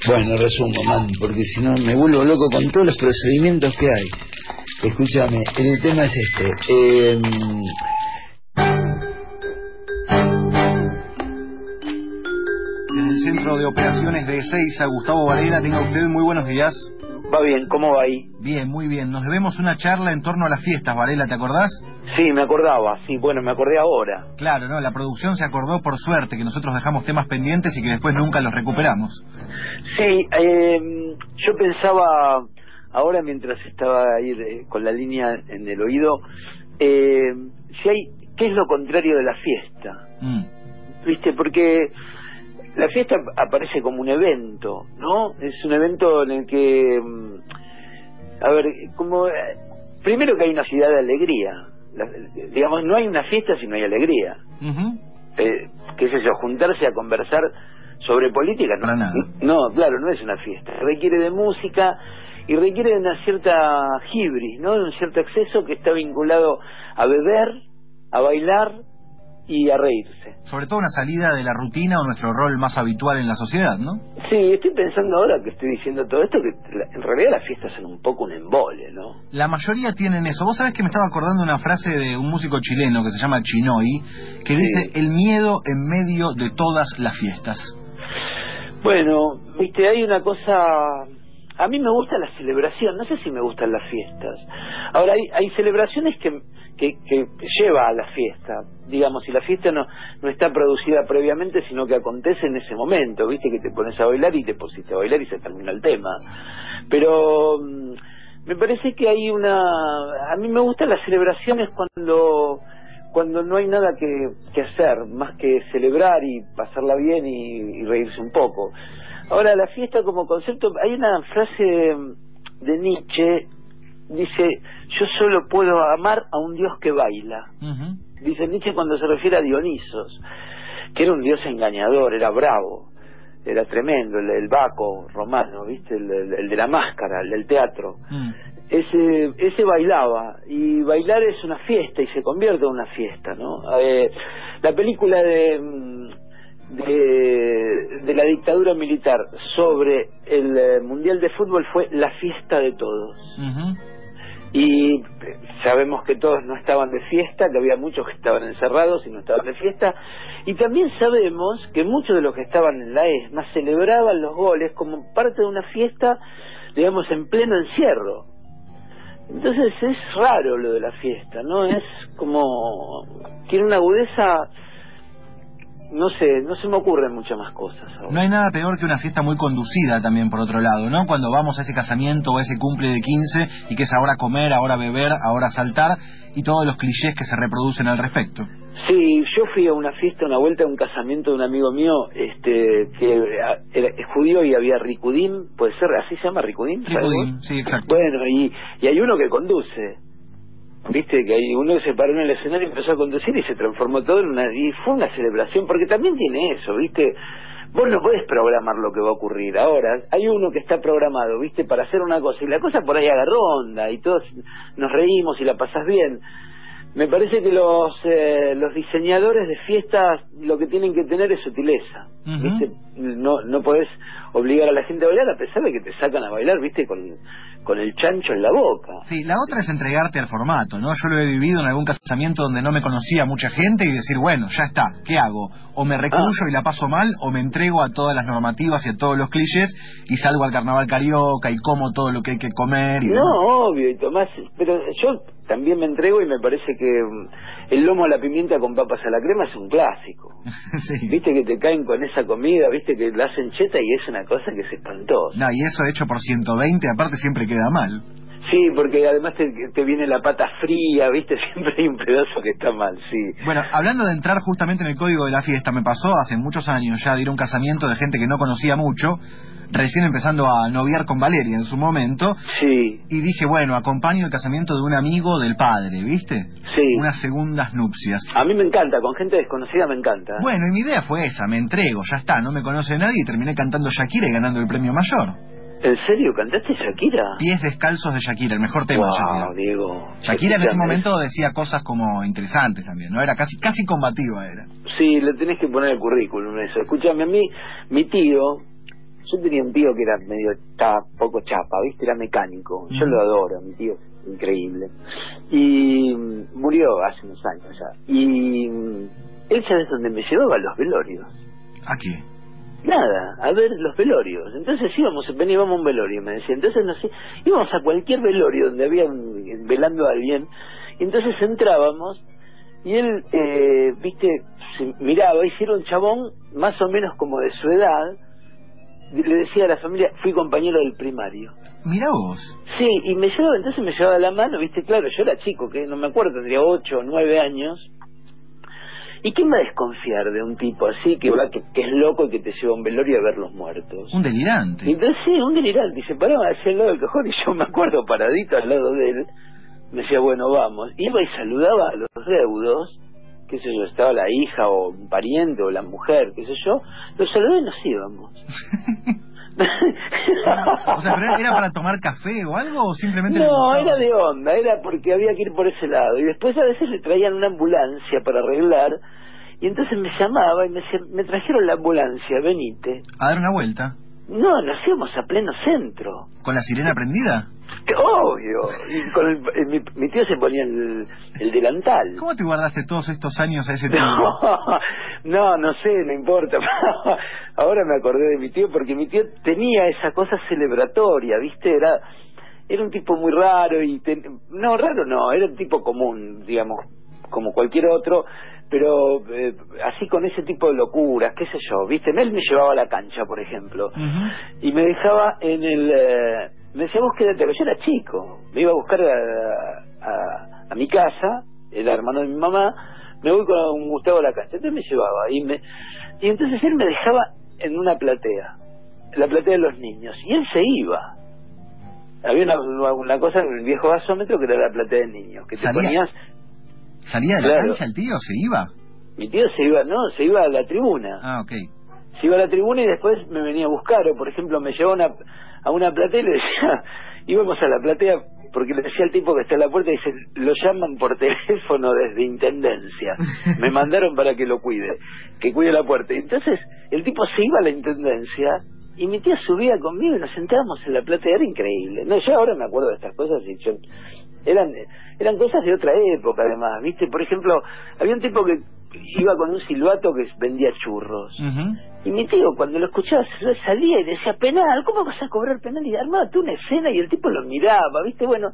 Bueno, resumo, man, porque si no me vuelvo loco con todos los procedimientos que hay. Escúchame, el tema es este. Desde el Centro de Operaciones de Ezeiza, Gustavo Varela, tenga usted muy buenos días. Va bien, ¿cómo va ahí? Bien, muy bien. Nos debemos una charla en torno a las fiestas, Varela, ¿te acordás? Sí, me acordaba, sí, bueno, me acordé ahora. Claro, no, la producción se acordó por suerte que nosotros dejamos temas pendientes y que después nunca los recuperamos. Sí, yo pensaba, ahora mientras estaba ahí con la línea en el oído, si hay, ¿qué es lo contrario de la fiesta? ¿Viste? Porque la fiesta aparece como un evento, ¿no? Es un evento en el que, a ver, como primero que hay una ciudad de alegría, digamos, no hay una fiesta si no hay alegría. ¿Qué es eso? Juntarse a conversar sobre política, para nada. No, claro, no es una fiesta. Requiere de música y requiere de una cierta hibris, ¿no? De un cierto exceso que está vinculado a beber, a bailar y a reírse. Sobre todo una salida de la rutina o nuestro rol más habitual en la sociedad, ¿no? Sí, estoy pensando ahora que estoy diciendo todo esto que en realidad las fiestas son un poco un embole, ¿no? La mayoría tienen eso. Vos sabés que me estaba acordando una frase de un músico chileno que se llama Chinoy, que dice: el miedo en medio de todas las fiestas. Bueno, viste, hay una cosa. A mí me gusta la celebración, no sé si me gustan las fiestas. Ahora, hay celebraciones que lleva a la fiesta, digamos, si la fiesta no está producida previamente, sino que acontece en ese momento, viste, que te pones a bailar y te pusiste a bailar y se termina el tema. Pero me parece que hay a mí me gustan las celebraciones cuando no hay nada que hacer, más que celebrar y pasarla bien y reírse un poco. Ahora, la fiesta como concepto, hay una frase de Nietzsche, dice: yo solo puedo amar a un dios que baila. Dice Nietzsche cuando se refiere a Dionisos, que era un dios engañador, era bravo, era tremendo, el Baco romano, ¿viste? El de la máscara, el del teatro. Ese bailaba, y bailar es una fiesta y se convierte en una fiesta, ¿no? La película de la dictadura militar sobre el Mundial de Fútbol fue La fiesta de todos. Y sabemos que todos no estaban de fiesta, que había muchos que estaban encerrados y no estaban de fiesta, y también sabemos que muchos de los que estaban en la ESMA celebraban los goles como parte de una fiesta, digamos, en pleno encierro. Entonces es raro lo de la fiesta, ¿no? Es como... tiene una agudeza... No sé, no se me ocurren muchas más cosas ahora. No hay nada peor que una fiesta muy conducida también, por otro lado, ¿no? Cuando vamos a ese casamiento o a ese cumple de 15 y que es ahora comer, ahora beber, ahora saltar y todos los clichés que se reproducen al respecto. Sí, yo fui a una fiesta, una vuelta a un casamiento de un amigo mío, que es judío y había Ricudim, ¿puede ser? ¿Así se llama Ricudim? Ricudim, sí, exacto. Bueno, y hay uno que conduce. Viste que hay uno que se paró en el escenario y empezó a conducir y se transformó todo en y fue una celebración, porque también tiene eso, viste, vos no podés programar lo que va a ocurrir. Ahora hay uno que está programado, viste, para hacer una cosa, y la cosa por ahí agarró onda y todos nos reímos y la pasás bien. Me parece que los diseñadores de fiestas lo que tienen que tener es sutileza, ¿viste? No podés obligar a la gente a bailar a pesar de que te sacan a bailar, ¿viste? Con el chancho en la boca. Sí, la otra es entregarte al formato, ¿no? Yo lo he vivido en algún casamiento donde no me conocía mucha gente y decir, bueno, ya está, ¿qué hago? O me recluyo y la paso mal, o me entrego a todas las normativas y a todos los clichés y salgo al carnaval carioca y como todo lo que hay que comer y demás. Obvio, y Tomás, pero yo también me entrego y me parece que el lomo a la pimienta con papas a la crema es un clásico. Sí. Viste que te caen con esa comida, viste que la hacen cheta y es una cosa que es espantosa. No, y eso hecho por 120 aparte siempre queda mal. Sí, porque además te viene la pata fría, viste, siempre hay un pedazo que está mal, sí. Bueno, hablando de entrar justamente en el código de la fiesta, me pasó hace muchos años ya de ir a un casamiento de gente que no conocía mucho, recién empezando a noviar con Valeria en su momento. Sí. Y dije, bueno, acompaño el casamiento de un amigo del padre, ¿viste? Sí. Unas segundas nupcias. A mí me encanta, con gente desconocida me encanta. Bueno, y mi idea fue esa, me entrego, ya está, no me conoce nadie y terminé cantando Shakira y ganando el premio mayor. ¿En serio? ¿Cantaste Shakira? Pies descalzos de Shakira, el mejor tema de Shakira. Diego. Shakira en ese momento decía cosas como interesantes también, ¿no? Era casi combativa era. Sí, le tenés que poner el currículum eso. Escúchame, a mí, mi tío Yo tenía un tío que era estaba poco chapa, ¿viste? Era mecánico. Yo lo adoro, mi tío es increíble. Y murió hace unos años ya. Y él, ¿sabes dónde me llevaba? A los velorios. ¿A qué? Nada, a ver los velorios. Entonces íbamos a un velorio, me decía. Entonces, no sé, íbamos a cualquier velorio donde había velando a alguien. Y entonces entrábamos y él, viste, se miraba, y si era un chabón más o menos como de su edad, le decía a la familia, fui compañero del primario. Mirá vos. Sí, y entonces me llevaba la mano, viste, claro, yo era chico, que no me acuerdo, tendría 8 o 9 años. ¿Y quién va a desconfiar de un tipo así que va que es loco y que te lleva a un velorio a ver los muertos? Un delirante. Y entonces sí, un delirante, y se paraba hacia el lado del cajón y yo me acuerdo paradito al lado de él, me decía, bueno, vamos. Iba y saludaba a los deudos, qué sé yo, estaba la hija o un pariente o la mujer, qué sé yo, los saludé y nos íbamos. O sea, ¿pero era para tomar café o algo o simplemente...? No, era de onda, era porque había que ir por ese lado. Y después a veces le traían una ambulancia para arreglar, y entonces me llamaba y me decía, me trajeron la ambulancia, venite. ¿A dar una vuelta? No, nos íbamos a pleno centro. ¿Con la sirena prendida? Obvio. Y con mi tío se ponía el delantal. ¿Cómo te guardaste todos estos años a ese tío? No sé, no importa. Ahora me acordé de mi tío porque mi tío tenía esa cosa celebratoria, ¿viste? Era un tipo muy raro y... No, raro no, era un tipo común, digamos, como cualquier otro, pero así con ese tipo de locuras, qué sé yo, ¿viste? Él me llevaba a la cancha, por ejemplo, y me dejaba en el... me decía, vos quédate, yo era chico, me iba a buscar a mi casa, era hermano de mi mamá, me voy con Gustavo a la cancha, entonces me llevaba, y entonces él me dejaba en una platea, la platea de los niños, y él se iba. Había una cosa en el viejo gasómetro que era la platea de niños, que te ponías... ¿Salía de la cancha el tío? ¿Se iba? Mi tío se iba a la tribuna. Ah, ok. Se iba a la tribuna y después me venía a buscar, o por ejemplo me llevó a una platea y le decía, íbamos a la platea, porque le decía al tipo que está en la puerta, y dice, lo llaman por teléfono desde Intendencia, me mandaron para que lo cuide, que cuide la puerta. Y entonces el tipo se iba a la Intendencia y mi tía subía conmigo y nos sentábamos en la platea, era increíble. No, yo ahora me acuerdo de estas cosas y yo... Eran cosas de otra época además, ¿viste? Por ejemplo, había un tipo que iba con un silbato que vendía churros. Y mi tío, cuando lo escuchaba, salía y decía, penal, ¿cómo vas a cobrar penal? Y armaba tú una escena y el tipo lo miraba, ¿viste? Bueno,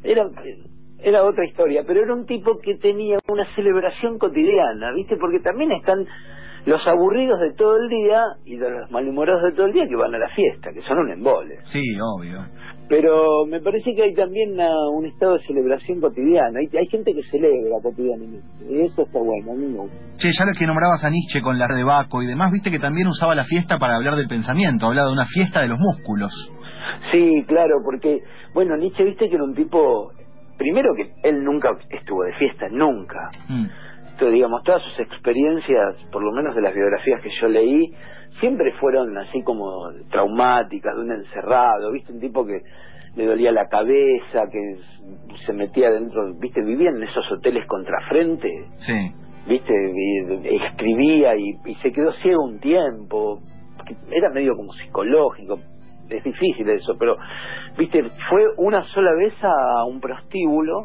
era otra historia, pero era un tipo que tenía una celebración cotidiana, ¿viste? Porque también están los aburridos de todo el día y los malhumorados de todo el día que van a la fiesta, que son un embole. Sí, obvio. Pero me parece que hay también un estado de celebración cotidiana. Hay gente que celebra cotidianamente. Y eso está bueno, a mí me gusta. Che, ya lo que nombrabas a Nietzsche con la de Baco y demás, viste que también usaba la fiesta para hablar del pensamiento. Hablaba de una fiesta de los músculos. Sí, claro, porque, bueno, Nietzsche, viste que era un tipo... Primero que él nunca estuvo de fiesta, nunca. Entonces, digamos, todas sus experiencias, por lo menos de las biografías que yo leí, siempre fueron así como traumáticas, de un encerrado, ¿viste? Un tipo que le dolía la cabeza, que se metía dentro, ¿viste? Vivía en esos hoteles contrafrente, sí, ¿viste? Y escribía y se quedó ciego un tiempo, era medio como psicológico, es difícil eso, pero, ¿viste? Fue una sola vez a un prostíbulo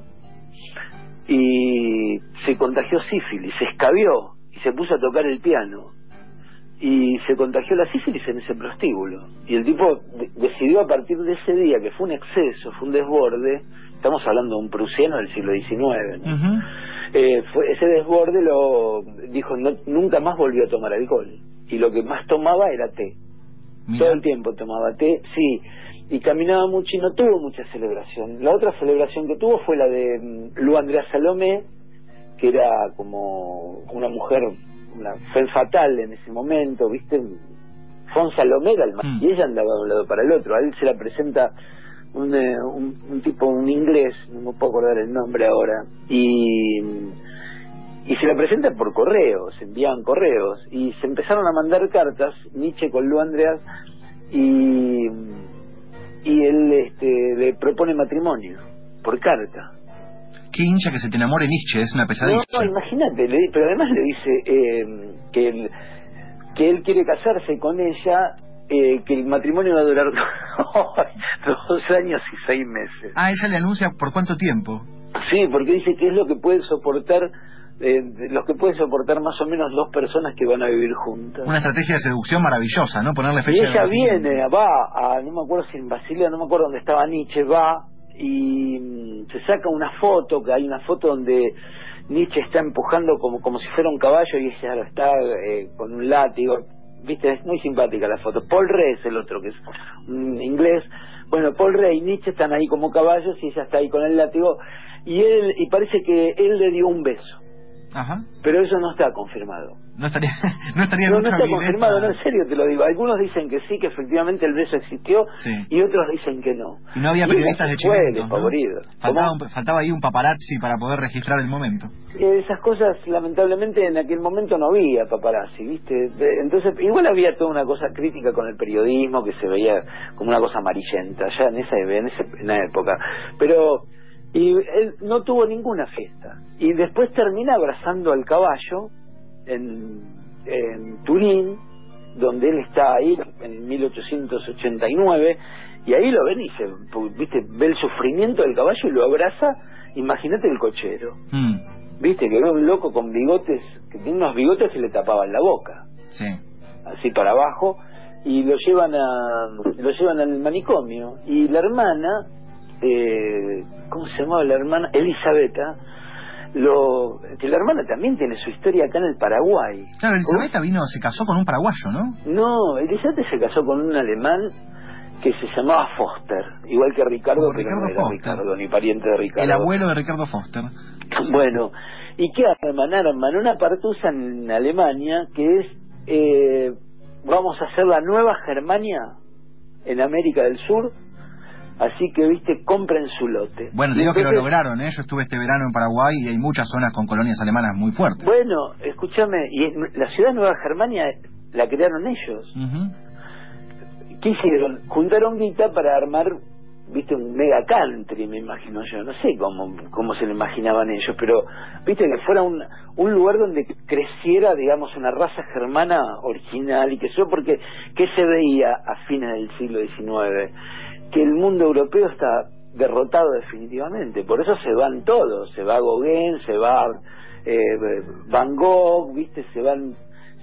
y se contagió sífilis, se escabió y se puso a tocar el piano. Y se contagió la sífilis en ese prostíbulo. Y el tipo decidió a partir de ese día, que fue un exceso, fue un desborde, estamos hablando de un prusiano del siglo XIX, ¿no? Ese desborde dijo, nunca más volvió a tomar alcohol. Y lo que más tomaba era té. Todo el tiempo tomaba té, sí. Y caminaba mucho y no tuvo mucha celebración. La otra celebración que tuvo fue la de Lu Andrea Salomé, que era como una mujer... fue fatal en ese momento, ¿viste? Fon Salomé era el más, y ella andaba de un lado para el otro. A él se la presenta un tipo, un inglés, no me puedo acordar el nombre ahora, y se la presenta por correo, se enviaban correos, y se empezaron a mandar cartas, Nietzsche con Lu Andreas, y él le propone matrimonio, por carta. Qué hincha que se te enamore Nietzsche, es una pesadilla. No, imagínate, pero además le dice que él quiere casarse con ella que el matrimonio va a durar 2 años y 6 meses. Ah, ella le anuncia por cuánto tiempo. Sí, porque dice que es lo que pueden soportar, los que pueden soportar más o menos 2 personas que van a vivir juntas. Una estrategia de seducción maravillosa, ¿no? Ponerle fecha. Y de ella nacimiento. viene, va a, no me acuerdo si en Basilea, no me acuerdo dónde estaba Nietzsche, va y se saca una foto, que hay una foto donde Nietzsche está empujando como si fuera un caballo y ella está con un látigo. Viste, es muy simpática la foto. Paul Rey es el otro, que es un inglés. Bueno, Paul Rey y Nietzsche están ahí como caballos y ella está ahí con el látigo y parece que él le dio un beso. Ajá. Pero eso no está confirmado. No estaría No mucha está evidencia. confirmado, no, en serio te lo digo. Algunos dicen que sí, que efectivamente el beso existió, Sí. y otros dicen que no. Y no había periodistas de Chile, ¿no? Faltaba ahí un paparazzi para poder registrar el momento. Esas cosas, lamentablemente, en aquel momento no había paparazzi, ¿viste? Entonces, igual había toda una cosa crítica con el periodismo, que se veía como una cosa amarillenta, ya en esa época. Pero, y él no tuvo ninguna fiesta. Y después termina abrazando al caballo en Turín, donde él está ahí en 1889, y ahí lo ven y ¿viste? Ve el sufrimiento del caballo y lo abraza. Imagínate el cochero. Viste, que era un loco con bigotes, que tiene unos bigotes que le tapaban la boca. Sí. Así para abajo, y lo llevan al manicomio. Y la hermana, ¿cómo se llamaba la hermana? Elisabetta, que la hermana también tiene su historia acá en el Paraguay. Claro, Elisabetta se casó con un paraguayo, ¿no? No, Elisabetta se casó con un alemán que se llamaba Foster, igual que Ricardo, pero Ricardo no era Foster. Ricardo, ni pariente de Ricardo. El abuelo de Ricardo Foster. Bueno, ¿y qué arman una partusa en Alemania que es, vamos a hacer la nueva Germania en América del Sur, así que, viste, compren su lote. Bueno, te digo que lo lograron, ¿eh? Yo estuve este verano en Paraguay y hay muchas zonas con colonias alemanas muy fuertes. Bueno, escúchame, y la ciudad Nueva Germania la crearon ellos. ¿Qué hicieron? Juntaron guita para armar, viste, un mega country, me imagino yo. No sé cómo se lo imaginaban ellos, pero viste, que fuera un lugar donde creciera, digamos, una raza germana original y que eso, porque ¿qué se veía a fines del siglo XIX? Que el mundo europeo está derrotado definitivamente. Por eso se van todos. Se va Gauguin, se va Van Gogh, viste, se van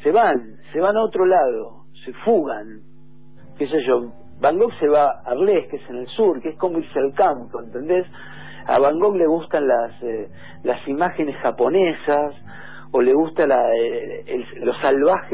a otro lado, se fugan. Qué sé yo, Van Gogh se va a Arles, que es en el sur, que es como irse al campo, ¿entendés? A Van Gogh le gustan las imágenes japonesas, o le gusta lo salvaje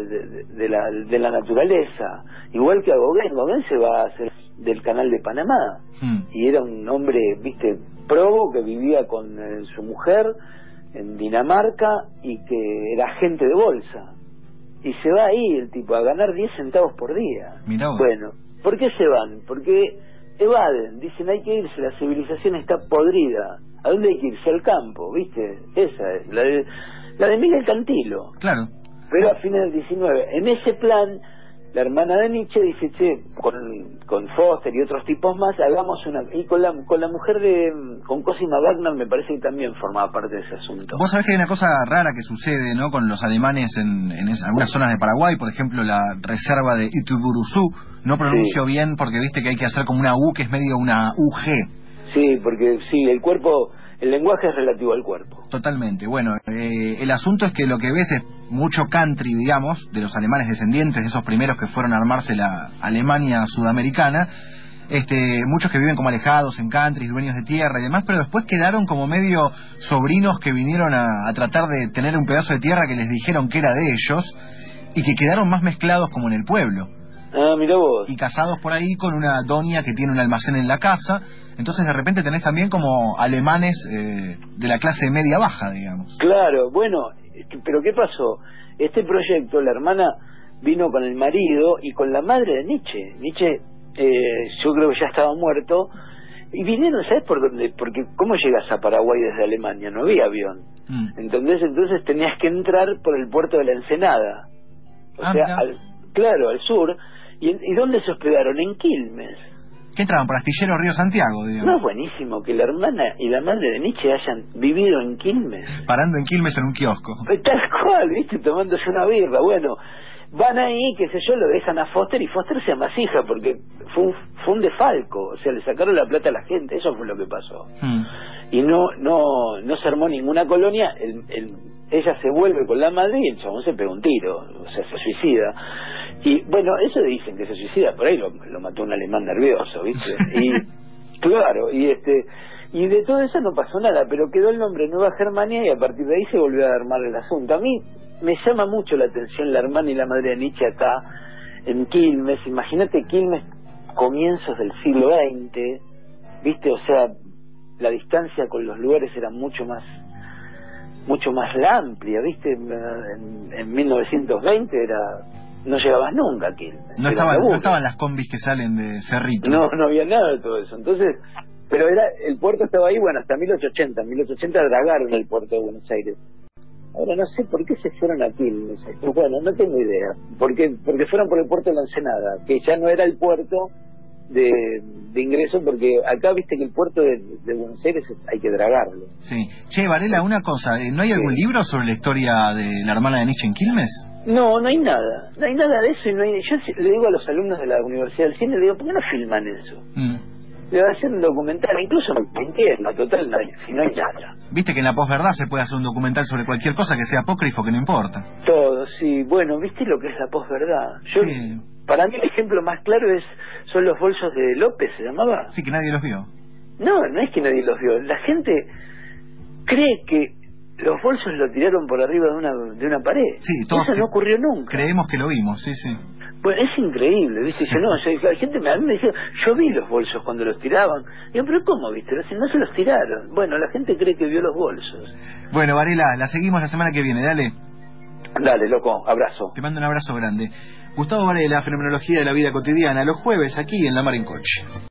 de la naturaleza, igual que a Gauguin se va a hacer del canal de Panamá, y era un hombre, viste, probo, que vivía con su mujer en Dinamarca y que era agente de bolsa. Y se va ahí el tipo a ganar 10 centavos por día. Mirá vos. Bueno, ¿por qué se van? Porque evaden, dicen hay que irse, la civilización está podrida. ¿A dónde hay que irse? Al campo, ¿viste? Esa es, la de Miguel Cantilo. Claro. Pero a fines del 19. En ese plan, la hermana de Nietzsche dice, che, con Foster y otros tipos más, hagamos una... Y con la mujer con Cosima Wagner me parece que también formaba parte de ese asunto. Vos sabés que hay una cosa rara que sucede, ¿no?, con los alemanes en algunas zonas de Paraguay, por ejemplo, la reserva de Ituburuzú. No pronuncio bien porque viste que hay que hacer como una U, que es medio una UG. Sí, porque sí, el lenguaje es relativo al cuerpo. Totalmente. Bueno, el asunto es que lo que ves es mucho country, digamos, de los alemanes descendientes, de esos primeros que fueron a armarse la Alemania sudamericana, muchos que viven como alejados en country, dueños de tierra y demás, pero después quedaron como medio sobrinos que vinieron a tratar de tener un pedazo de tierra que les dijeron que era de ellos y que quedaron más mezclados como en el pueblo. Ah, mirá vos. Y casados por ahí con una doña que tiene un almacén en la casa. Entonces de repente tenés también como alemanes de la clase media-baja, digamos. Claro, bueno, pero ¿qué pasó? Este proyecto, la hermana vino con el marido y con la madre de Nietzsche. Nietzsche, yo creo que ya estaba muerto. Y vinieron, ¿sabes por dónde? Porque ¿cómo llegas a Paraguay desde Alemania? No había avión. Entonces tenías que entrar por el puerto de la Ensenada. O sea, claro, al sur. ¿Y dónde se hospedaron? En Quilmes. ¿Qué entraban? ¿Por Astillero Río Santiago, digamos? No es buenísimo que la hermana y la madre de Nietzsche hayan vivido en Quilmes. Parando en Quilmes en un kiosco. Tal cual, ¿viste? Tomándose una birra. Bueno, van ahí, qué sé yo, lo dejan a Foster y Foster se amasija porque fue un defalco, o sea, le sacaron la plata a la gente, eso fue lo que pasó. Y no se armó ninguna colonia. Ella se vuelve con la madre y el chabón se pega un tiro, o sea, se suicida. Y bueno, eso dicen que se suicida, por ahí lo mató un alemán nervioso, ¿viste? Y claro, y de todo eso no pasó nada, pero quedó el nombre Nueva Germania y a partir de ahí se volvió a armar el asunto. A mí me llama mucho la atención la hermana y la madre de Nietzsche acá en Quilmes. Imagínate Quilmes comienzos del siglo XX, ¿viste? O sea, la distancia con los lugares era mucho más amplia, ¿viste? En 1920 no llegabas nunca a Quilmes. No estaban las combis que salen de Cerrito. No había nada de todo eso. Entonces, pero el puerto estaba ahí, bueno, hasta 1880. En 1880 dragaron el puerto de Buenos Aires. Ahora no sé por qué se fueron a Quilmes. Bueno, no tengo idea. Porque fueron por el puerto de la Ensenada, que ya no era el puerto de ingreso, porque acá viste que el puerto de Buenos Aires hay que dragarlo. Sí. Che, Varela, una cosa, ¿no hay algún libro sobre la historia de la hermana de Nietzsche en Quilmes? No hay nada de eso. Y yo le digo a los alumnos de la Universidad del Cine, le digo, ¿por qué no filman eso? Le va a hacer un documental, incluso me entiendo, total, si no hay nada. Viste que en la posverdad se puede hacer un documental sobre cualquier cosa que sea apócrifo, que no importa. Todo, sí, bueno, viste lo que es la posverdad. Sí. Para mí el ejemplo más claro son los bolsos de López, ¿se llamaba? Sí, que nadie los vio. No es que nadie los vio. La gente cree que los bolsos lo tiraron por arriba de una pared. Sí, eso no ocurrió nunca. Creemos que lo vimos, sí. Bueno, es increíble, ¿viste? Sí. La gente a mí me decía, yo vi los bolsos cuando los tiraban. Digo, ¿pero cómo, viste? No se los tiraron. Bueno, la gente cree que vio los bolsos. Bueno, Varela, la seguimos la semana que viene, dale. Dale, loco, abrazo. Te mando un abrazo grande. Gustavo Varela, Fenomenología de la Vida Cotidiana, los jueves aquí en La Mar en Coche.